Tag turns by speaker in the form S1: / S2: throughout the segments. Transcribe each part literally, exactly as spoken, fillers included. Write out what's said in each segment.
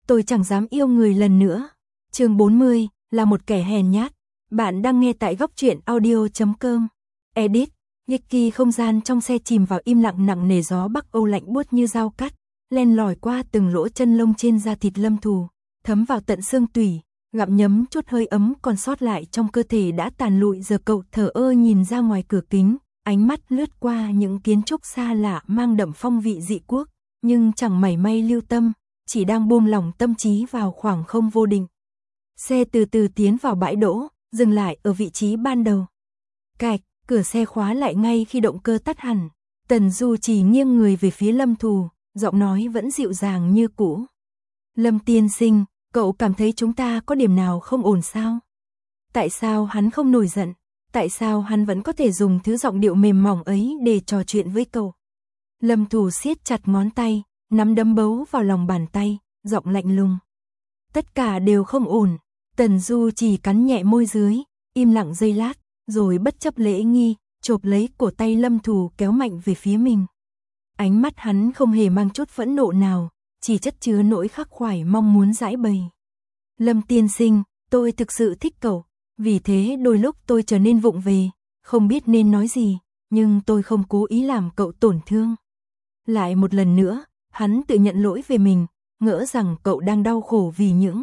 S1: tôi chẳng dám yêu người lần nữa. Chương bốn mươi, là một kẻ hèn nhát. Bạn đang nghe tại góc truyện audio chấm com. Edit, Vicky. Không gian trong xe chìm vào im lặng nặng nề, gió Bắc Âu lạnh buốt như dao cắt, len lỏi qua từng lỗ chân lông trên da thịt Lâm Thù, thấm vào tận xương tủy, gặm nhấm chút hơi ấm còn sót lại trong cơ thể đã tàn lụi. Giờ cậu thờ ơ nhìn ra ngoài cửa kính, ánh mắt lướt qua những kiến trúc xa lạ mang đậm phong vị dị quốc, nhưng chẳng mảy may lưu tâm, chỉ đang buông lỏng tâm trí vào khoảng không vô định. Xe từ từ tiến vào bãi đỗ, dừng lại ở vị trí ban đầu. Cạch, cửa xe khóa lại ngay khi động cơ tắt hẳn. Tần Du Chỉ nghiêng người về phía Lâm Thù, giọng nói vẫn dịu dàng như cũ. Lâm tiên sinh, cậu cảm thấy chúng ta có điểm nào không ổn sao? Tại sao hắn không nổi giận? Tại sao hắn vẫn có thể dùng thứ giọng điệu mềm mỏng ấy để trò chuyện với cậu? Lâm Thù siết chặt ngón tay, nắm đấm bấu vào lòng bàn tay, giọng lạnh lùng. Tất cả đều không ổn. Tần Du Chỉ cắn nhẹ môi dưới, im lặng giây lát, rồi bất chấp lễ nghi, chộp lấy cổ tay Lâm Thù kéo mạnh về phía mình. Ánh mắt hắn không hề mang chút phẫn nộ nào, chỉ chất chứa nỗi khắc khoải mong muốn giãi bày. Lâm tiên sinh, tôi thực sự thích cậu, vì thế đôi lúc tôi trở nên vụng về, không biết nên nói gì, nhưng tôi không cố ý làm cậu tổn thương. Lại một lần nữa, hắn tự nhận lỗi về mình, ngỡ rằng cậu đang đau khổ vì những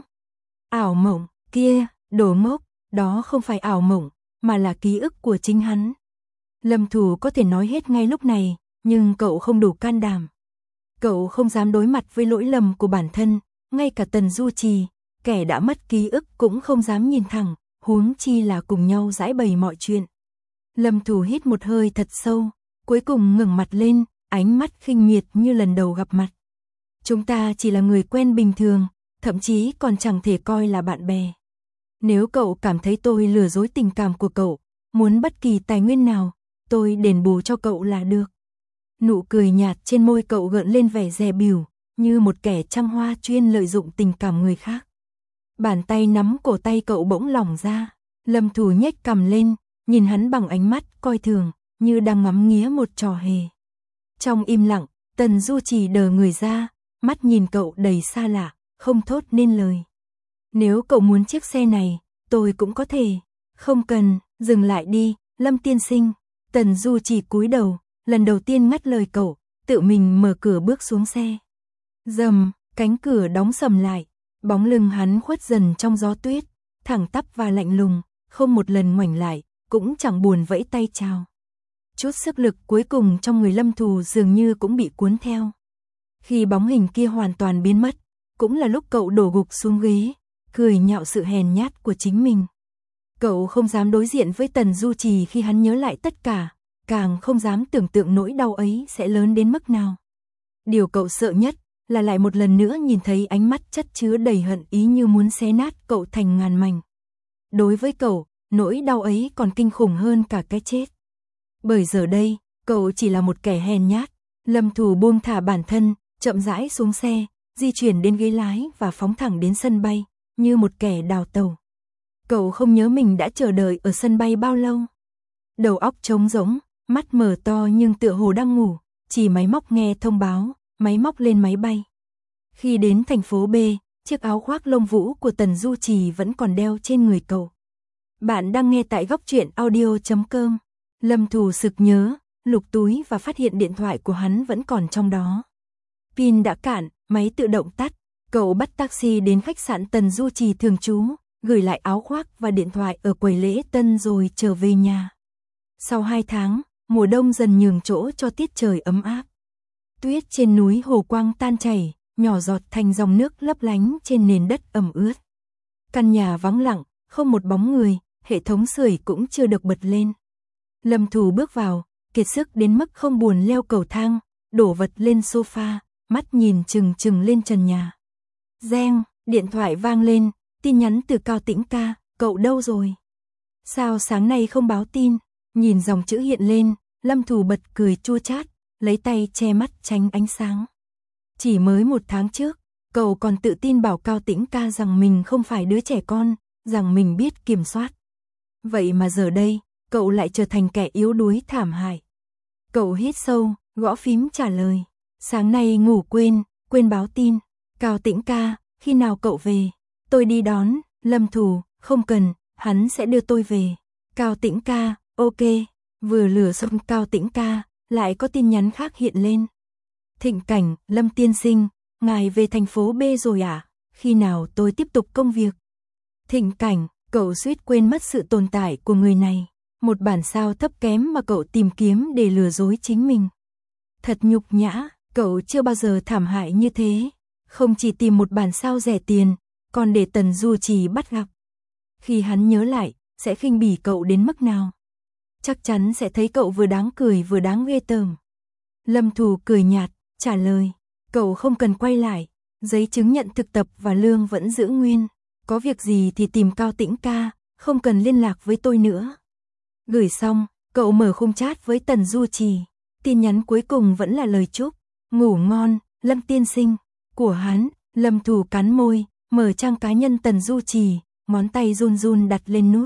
S1: ảo mộng kia. Đồ ngốc, đó không phải ảo mộng, mà là ký ức của chính hắn. Lâm Thù có thể nói hết ngay lúc này, nhưng cậu không đủ can đảm. Cậu không dám đối mặt với lỗi lầm của bản thân, ngay cả Tần Du Trì, kẻ đã mất ký ức cũng không dám nhìn thẳng, huống chi là cùng nhau giãi bày mọi chuyện. Lâm Thù hít một hơi thật sâu, cuối cùng ngẩng mặt lên, ánh mắt khinh miệt như lần đầu gặp mặt. Chúng ta chỉ là người quen bình thường, thậm chí còn chẳng thể coi là bạn bè. Nếu cậu cảm thấy tôi lừa dối tình cảm của cậu, muốn bất kỳ tài nguyên nào, tôi đền bù cho cậu là được. Nụ cười nhạt trên môi cậu gợn lên vẻ dè bỉu, như một kẻ trăng hoa chuyên lợi dụng tình cảm người khác. Bàn tay nắm cổ tay cậu bỗng lỏng ra, Lâm Thù nhếch cằm lên, nhìn hắn bằng ánh mắt coi thường, như đang ngắm nghía một trò hề. Trong im lặng, Tần Du Chỉ đờ người ra, mắt nhìn cậu đầy xa lạ, không thốt nên lời. Nếu cậu muốn chiếc xe này, tôi cũng có thể. Không cần, dừng lại đi, Lâm tiên sinh. Tần Du Chỉ cúi đầu, lần đầu tiên ngắt lời cậu, tự mình mở cửa bước xuống xe. Rầm, cánh cửa đóng sầm lại, bóng lưng hắn khuất dần trong gió tuyết, thẳng tắp và lạnh lùng, không một lần ngoảnh lại, cũng chẳng buồn vẫy tay chào. Chút sức lực cuối cùng trong người Lâm Thù dường như cũng bị cuốn theo. Khi bóng hình kia hoàn toàn biến mất, cũng là lúc cậu đổ gục xuống ghế, cười nhạo sự hèn nhát của chính mình. Cậu không dám đối diện với Tần Du Trì khi hắn nhớ lại tất cả, càng không dám tưởng tượng nỗi đau ấy sẽ lớn đến mức nào. Điều cậu sợ nhất là lại một lần nữa nhìn thấy ánh mắt chất chứa đầy hận ý như muốn xé nát cậu thành ngàn mảnh. Đối với cậu, nỗi đau ấy còn kinh khủng hơn cả cái chết. Bởi giờ đây, cậu chỉ là một kẻ hèn nhát. Lâm Thù buông thả bản thân, chậm rãi xuống xe, di chuyển đến ghế lái và phóng thẳng đến sân bay, như một kẻ đào tàu. Cậu không nhớ mình đã chờ đợi ở sân bay bao lâu. Đầu óc trống rỗng, mắt mở to nhưng tựa hồ đang ngủ, chỉ máy móc nghe thông báo, máy móc lên máy bay. Khi đến thành phố B, chiếc áo khoác lông vũ của Tần Du Trì vẫn còn đeo trên người cậu. Bạn đang nghe tại góc truyện audio chấm com. Lâm Thù sực nhớ, lục túi và phát hiện điện thoại của hắn vẫn còn trong đó. Pin đã cạn, máy tự động tắt, cậu bắt taxi đến khách sạn Tần Du Trì thường trú, gửi lại áo khoác và điện thoại ở quầy lễ tân rồi trở về nhà. Sau hai tháng, mùa đông dần nhường chỗ cho tiết trời ấm áp. Tuyết trên núi Hồ Quang tan chảy, nhỏ giọt thành dòng nước lấp lánh trên nền đất ẩm ướt. Căn nhà vắng lặng, không một bóng người, hệ thống sưởi cũng chưa được bật lên. Lâm Thù bước vào, kiệt sức đến mức không buồn leo cầu thang, đổ vật lên sofa, mắt nhìn chừng chừng lên trần nhà. Reng, điện thoại vang lên, tin nhắn từ Cao Tĩnh ca, cậu đâu rồi? Sao sáng nay không báo tin? Nhìn dòng chữ hiện lên, Lâm Thù bật cười chua chát, lấy tay che mắt tránh ánh sáng. Chỉ mới một tháng trước, cậu còn tự tin bảo Cao Tĩnh ca rằng mình không phải đứa trẻ con, rằng mình biết kiểm soát. Vậy mà giờ đây, cậu lại trở thành kẻ yếu đuối thảm hại. Cậu hít sâu, gõ phím trả lời. Sáng nay ngủ quên, quên báo tin. Cao Tĩnh ca, khi nào cậu về? Tôi đi đón. Lâm Thù, không cần, hắn sẽ đưa tôi về. Cao Tĩnh ca, ok. Vừa lửa xong Cao Tĩnh ca, lại có tin nhắn khác hiện lên. Thịnh Cảnh, Lâm tiên sinh, ngài về thành phố B rồi à? Khi nào tôi tiếp tục công việc? Thịnh Cảnh, cậu suýt quên mất sự tồn tại của người này. Một bản sao thấp kém mà cậu tìm kiếm để lừa dối chính mình. Thật nhục nhã, cậu chưa bao giờ thảm hại như thế. Không chỉ tìm một bản sao rẻ tiền, còn để Tần Du Trì bắt gặp. Khi hắn nhớ lại, sẽ khinh bỉ cậu đến mức nào? Chắc chắn sẽ thấy cậu vừa đáng cười vừa đáng ghê tởm. Lâm Thù cười nhạt, trả lời, cậu không cần quay lại, giấy chứng nhận thực tập và lương vẫn giữ nguyên. Có việc gì thì tìm Cao Tĩnh ca, không cần liên lạc với tôi nữa. Gửi xong, cậu mở khung chat với Tần Du Trì. Tin nhắn cuối cùng vẫn là lời chúc, ngủ ngon, Lâm tiên sinh. Của hắn, Lâm Thù cắn môi, mở trang cá nhân Tần Du Trì, ngón tay run run đặt lên nút.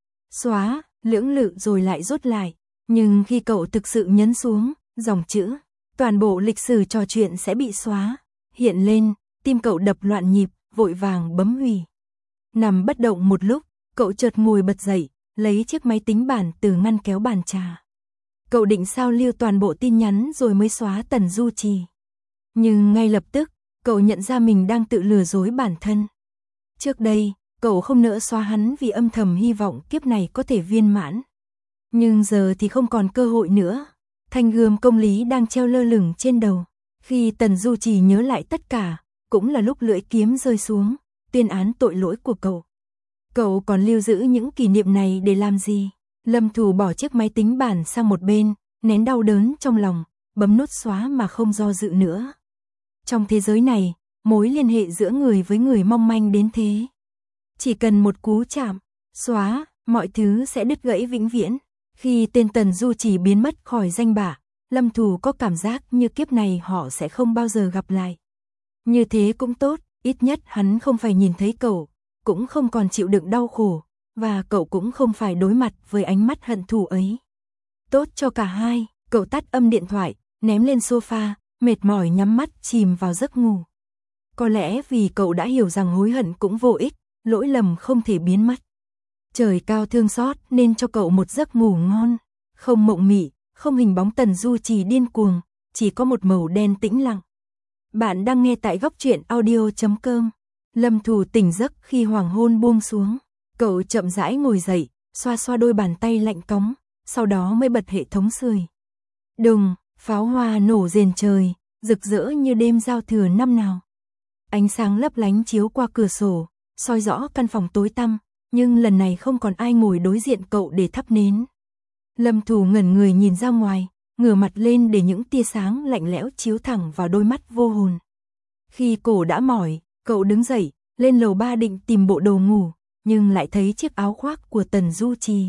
S1: Xóa, lưỡng lự rồi lại rút lại. Nhưng khi cậu thực sự nhấn xuống, dòng chữ, toàn bộ lịch sử trò chuyện sẽ bị xóa. Hiện lên, tim cậu đập loạn nhịp, vội vàng bấm hủy. Nằm bất động một lúc, cậu chợt ngồi bật dậy, lấy chiếc máy tính bảng từ ngăn kéo bàn trà. Cậu định sao lưu toàn bộ tin nhắn rồi mới xóa Tần Du Trì. Nhưng ngay lập tức, cậu nhận ra mình đang tự lừa dối bản thân. Trước đây, cậu không nỡ xóa hắn vì âm thầm hy vọng kiếp này có thể viên mãn. Nhưng giờ thì không còn cơ hội nữa. Thanh gươm công lý đang treo lơ lửng trên đầu. Khi Tần Du Trì nhớ lại tất cả, cũng là lúc lưỡi kiếm rơi xuống, tuyên án tội lỗi của cậu. Cậu còn lưu giữ những kỷ niệm này để làm gì? Lâm Thù bỏ chiếc máy tính bảng sang một bên, nén đau đớn trong lòng, bấm nút xóa mà không do dự nữa. Trong thế giới này, mối liên hệ giữa người với người mong manh đến thế. Chỉ cần một cú chạm, xóa, mọi thứ sẽ đứt gãy vĩnh viễn. Khi tên Tần Du Trì biến mất khỏi danh bạ, Lâm Thù có cảm giác như kiếp này họ sẽ không bao giờ gặp lại. Như thế cũng tốt, ít nhất hắn không phải nhìn thấy cậu, cũng không còn chịu đựng đau khổ, và cậu cũng không phải đối mặt với ánh mắt hận thù ấy. Tốt cho cả hai, cậu tắt âm điện thoại, ném lên sofa, mệt mỏi nhắm mắt chìm vào giấc ngủ. Có lẽ vì cậu đã hiểu rằng hối hận cũng vô ích, lỗi lầm không thể biến mất. Trời cao thương xót nên cho cậu một giấc ngủ ngon, không mộng mị, không hình bóng Tần Du Trì điên cuồng, chỉ có một màu đen tĩnh lặng. Bạn đang nghe tại góc truyện audio chấm com. Lâm Thù tỉnh giấc khi hoàng hôn buông xuống. Cậu chậm rãi ngồi dậy, xoa xoa đôi bàn tay lạnh cóng, sau đó mới bật hệ thống sưởi. Đùng, pháo hoa nổ rền trời, rực rỡ như đêm giao thừa năm nào. Ánh sáng lấp lánh chiếu qua cửa sổ, soi rõ căn phòng tối tăm, nhưng lần này không còn ai ngồi đối diện cậu để thắp nến. Lâm Thù ngẩn người nhìn ra ngoài, ngửa mặt lên để những tia sáng lạnh lẽo chiếu thẳng vào đôi mắt vô hồn. Khi cổ đã mỏi, cậu đứng dậy, lên lầu ba định tìm bộ đồ ngủ, nhưng lại thấy chiếc áo khoác của Tần Du Trì.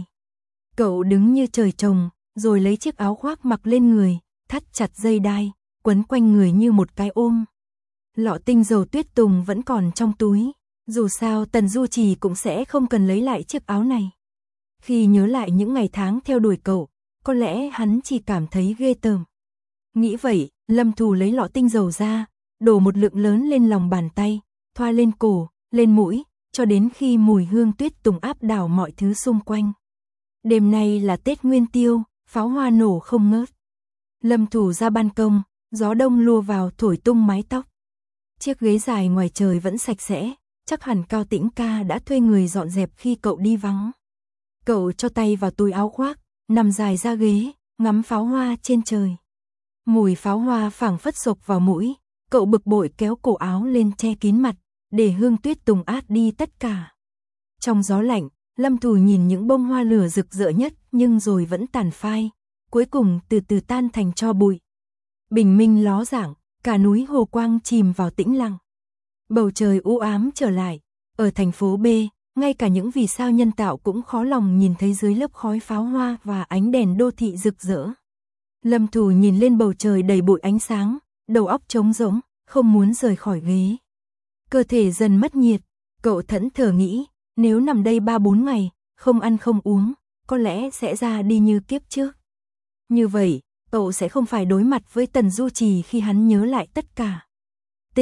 S1: Cậu đứng như trời trồng, rồi lấy chiếc áo khoác mặc lên người, thắt chặt dây đai, quấn quanh người như một cái ôm. Lọ tinh dầu tuyết tùng vẫn còn trong túi, dù sao Tần Du Trì cũng sẽ không cần lấy lại chiếc áo này. Khi nhớ lại những ngày tháng theo đuổi cậu, có lẽ hắn chỉ cảm thấy ghê tởm. Nghĩ vậy, Lâm Thù lấy lọ tinh dầu ra, đổ một lượng lớn lên lòng bàn tay, thoa lên cổ, lên mũi, cho đến khi mùi hương tuyết tùng áp đảo mọi thứ xung quanh. Đêm nay là Tết Nguyên Tiêu, pháo hoa nổ không ngớt. Lâm Thù ra ban công, gió đông lùa vào thổi tung mái tóc. Chiếc ghế dài ngoài trời vẫn sạch sẽ, chắc hẳn Cao Tĩnh ca đã thuê người dọn dẹp khi cậu đi vắng. Cậu cho tay vào túi áo khoác, nằm dài ra ghế, ngắm pháo hoa trên trời. Mùi pháo hoa phảng phất sộc vào mũi, cậu bực bội kéo cổ áo lên che kín mặt, để hương tuyết tùng át đi tất cả. Trong gió lạnh, Lâm Thù nhìn những bông hoa lửa rực rỡ nhất nhưng rồi vẫn tàn phai, cuối cùng từ từ tan thành tro bụi. Bình minh ló dạng, cả núi Hồ Quang chìm vào tĩnh lặng. Bầu trời u ám trở lại, ở thành phố B, ngay cả những vì sao nhân tạo cũng khó lòng nhìn thấy dưới lớp khói pháo hoa và ánh đèn đô thị rực rỡ. Lâm Thù nhìn lên bầu trời đầy bụi ánh sáng, đầu óc trống rỗng, không muốn rời khỏi ghế. Cơ thể dần mất nhiệt, cậu thẫn thờ nghĩ, nếu nằm đây ba bốn ngày, không ăn không uống, có lẽ sẽ ra đi như kiếp trước. Như vậy, cậu sẽ không phải đối mặt với Tần Du Trì khi hắn nhớ lại tất cả. Tinh,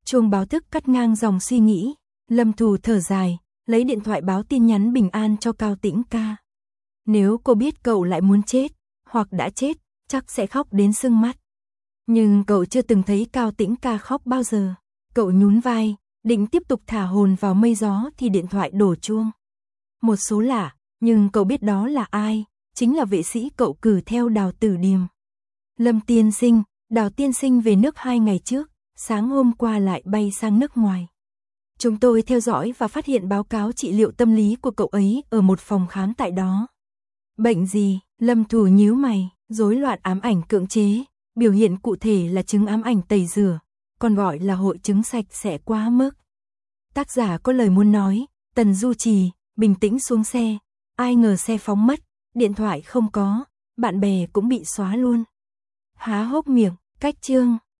S1: Chuông báo thức cắt ngang dòng suy nghĩ, Lâm Thù thở dài, lấy điện thoại báo tin nhắn bình an cho Cao Tĩnh ca. Nếu cô biết cậu lại muốn chết, hoặc đã chết, chắc sẽ khóc đến sưng mắt. Nhưng cậu chưa từng thấy Cao Tĩnh ca khóc bao giờ. Cậu nhún vai, định tiếp tục thả hồn vào mây gió thì điện thoại đổ chuông. Một số lạ, nhưng cậu biết đó là ai, chính là vệ sĩ cậu cử theo Đào Tử Điềm. Lâm tiên sinh, Đào tiên sinh về nước hai ngày trước, sáng hôm qua lại bay sang nước ngoài. Chúng tôi theo dõi và phát hiện báo cáo trị liệu tâm lý của cậu ấy ở một phòng khám tại đó. Bệnh gì? Lâm Thù nhíu mày, rối loạn ám ảnh cưỡng chế, biểu hiện cụ thể là chứng ám ảnh tẩy rửa, còn gọi là hội chứng sạch sẽ quá mức. Tác giả có lời muốn nói, Tần Du Trì, bình tĩnh xuống xe, ai ngờ xe phóng mất, điện thoại không có, bạn bè cũng bị xóa luôn. Há hốc miệng, cách chương.